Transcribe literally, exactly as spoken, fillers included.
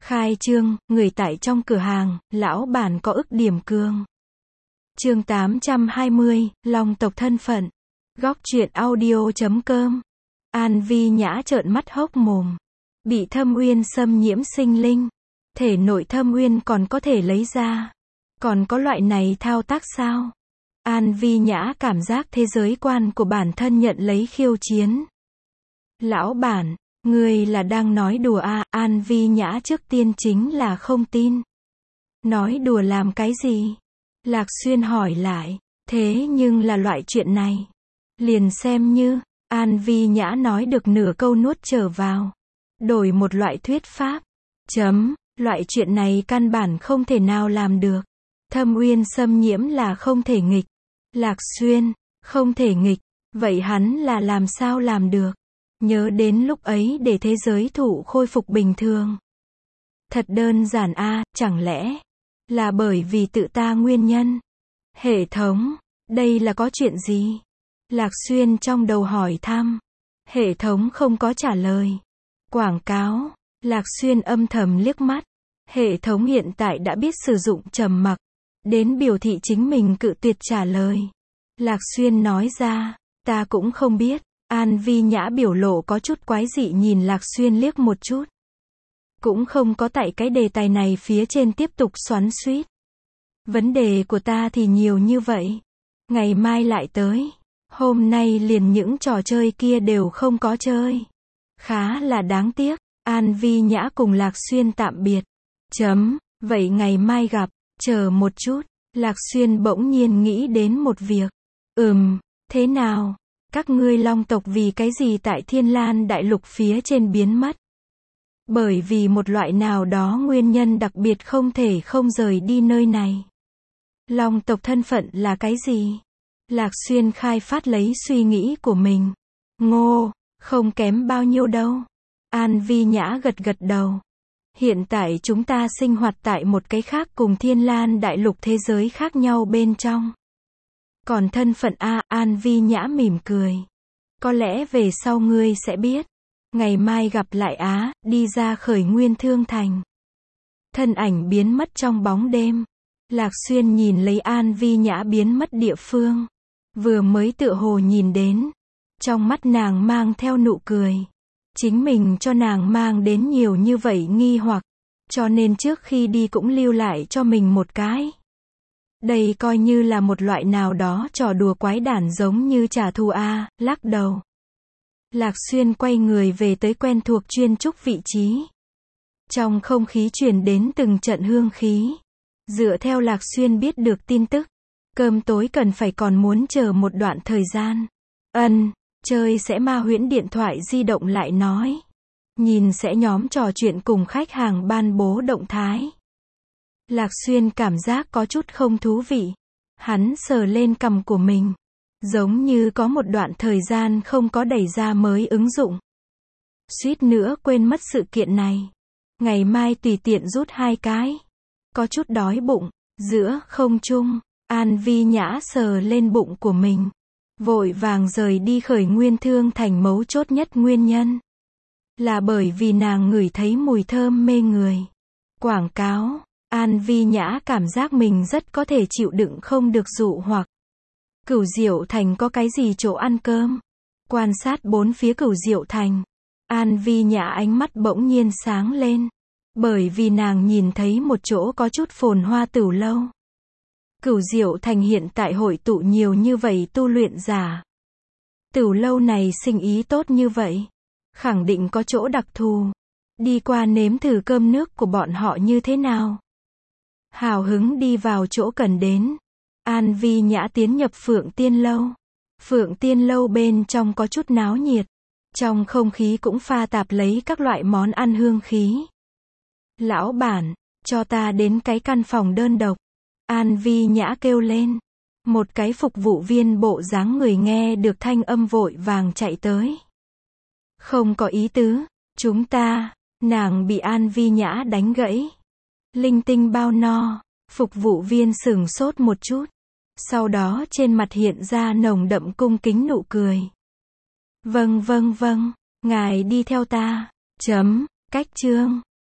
Khai trương, người tại trong cửa hàng, lão bản có ức điểm cường. Chương tám trăm hai mươi, Long tộc thân phận. Góc truyện audio chấm com. An Vi Nhã trợn mắt hốc mồm. Bị thâm uyên xâm nhiễm sinh linh. Thể nội thâm uyên còn có thể lấy ra. Còn có loại này thao tác sao? An Vi Nhã cảm giác thế giới quan của bản thân nhận lấy khiêu chiến. Lão bản, ngươi là đang nói đùa à? An Vi Nhã trước tiên chính là không tin. Nói đùa làm cái gì? Lạc Xuyên hỏi lại. Thế nhưng là loại chuyện này. Liền xem như, An Vi Nhã nói được nửa câu nuốt trở vào. Đổi một loại thuyết pháp. Chấm, loại chuyện này căn bản không thể nào làm được. Thâm uyên xâm nhiễm là không thể nghịch. Lạc Xuyên, không thể nghịch. Vậy hắn là làm sao làm được? Nhớ đến lúc ấy để thế giới thụ khôi phục bình thường. Thật đơn giản a, à, chẳng lẽ là bởi vì tự ta nguyên nhân? Hệ thống, đây là có chuyện gì? Lạc Xuyên trong đầu hỏi thăm. Hệ thống không có trả lời. Quảng cáo. Lạc Xuyên âm thầm liếc mắt. Hệ thống hiện tại đã biết sử dụng trầm mặc. Đến biểu thị chính mình cự tuyệt trả lời. Lạc Xuyên nói ra. Ta cũng không biết. An Vi Nhã biểu lộ có chút quái dị nhìn Lạc Xuyên liếc một chút. Cũng không có tại cái đề tài này phía trên tiếp tục xoắn xuýt. Vấn đề của ta thì nhiều như vậy. Ngày mai lại tới. Hôm nay liền những trò chơi kia đều không có chơi. Khá là đáng tiếc. An Vi Nhã cùng Lạc Xuyên tạm biệt. Chấm, vậy ngày mai gặp. Chờ một chút. Lạc Xuyên bỗng nhiên nghĩ đến một việc. Ừm, thế nào? Các ngươi Long tộc vì cái gì tại Thiên Lan Đại Lục phía trên biến mất? Bởi vì một loại nào đó nguyên nhân đặc biệt không thể không rời đi nơi này. Long tộc thân phận là cái gì? Lạc Xuyên khai phát lấy suy nghĩ của mình. Ngô, không kém bao nhiêu đâu. An Vi Nhã gật gật đầu. Hiện tại chúng ta sinh hoạt tại một cái khác cùng Thiên Lan Đại Lục thế giới khác nhau bên trong. Còn thân phận A, An Vi Nhã mỉm cười. Có lẽ về sau ngươi sẽ biết. Ngày mai gặp lại Á, đi ra Khởi Nguyên Thương Thành. Thân ảnh biến mất trong bóng đêm. Lạc Xuyên nhìn lấy An Vi Nhã biến mất địa phương. Vừa mới tựa hồ nhìn đến. Trong mắt nàng mang theo nụ cười. Chính mình cho nàng mang đến nhiều như vậy nghi hoặc. Cho nên trước khi đi cũng lưu lại cho mình một cái. Đây coi như là một loại nào đó trò đùa quái đản giống như trả thù a, lắc đầu. Lạc Xuyên quay người về tới quen thuộc chuyên trúc vị trí. Trong không khí truyền đến từng trận hương khí. Dựa theo Lạc Xuyên biết được tin tức, cơm tối cần phải còn muốn chờ một đoạn thời gian. Ân, chơi sẽ ma huyễn điện thoại di động lại nói. Nhìn sẽ nhóm trò chuyện cùng khách hàng ban bố động thái. Lạc Xuyên cảm giác có chút không thú vị. Hắn sờ lên cằm của mình. Giống như có một đoạn thời gian không có đẩy ra mới ứng dụng. Suýt nữa quên mất sự kiện này. Ngày mai tùy tiện rút hai cái. Có chút đói bụng. Giữa không trung, An Vi Nhã sờ lên bụng của mình. Vội vàng rời đi Khởi Nguyên Thương Thành mấu chốt nhất nguyên nhân. Là bởi vì nàng ngửi thấy mùi thơm mê người. Quảng cáo. An Vi Nhã cảm giác mình rất có thể chịu đựng không được dụ hoặc. Cửu Diệu Thành có cái gì chỗ ăn cơm? Quan sát bốn phía Cửu Diệu Thành. An Vi Nhã ánh mắt bỗng nhiên sáng lên. Bởi vì nàng nhìn thấy một chỗ có chút phồn hoa tửu lâu. Cửu Diệu Thành hiện tại hội tụ nhiều như vậy tu luyện giả. Tửu lâu này sinh ý tốt như vậy. Khẳng định có chỗ đặc thù. Đi qua nếm thử cơm nước của bọn họ như thế nào? Hào hứng đi vào chỗ cần đến. An Vi Nhã tiến nhập Phượng Tiên Lâu. Phượng Tiên Lâu bên trong có chút náo nhiệt. Trong không khí cũng pha tạp lấy các loại món ăn hương khí. Lão bản, cho ta đến cái căn phòng đơn độc. An Vi Nhã kêu lên. Một cái phục vụ viên bộ dáng người nghe được thanh âm vội vàng chạy tới. Không có ý tứ, chúng ta, nàng bị An Vi Nhã đánh gãy. Linh tinh bao no, phục vụ viên sửng sốt một chút. Sau đó trên mặt hiện ra nồng đậm cung kính nụ cười. Vâng vâng vâng, ngài đi theo ta. Chấm, cách chương.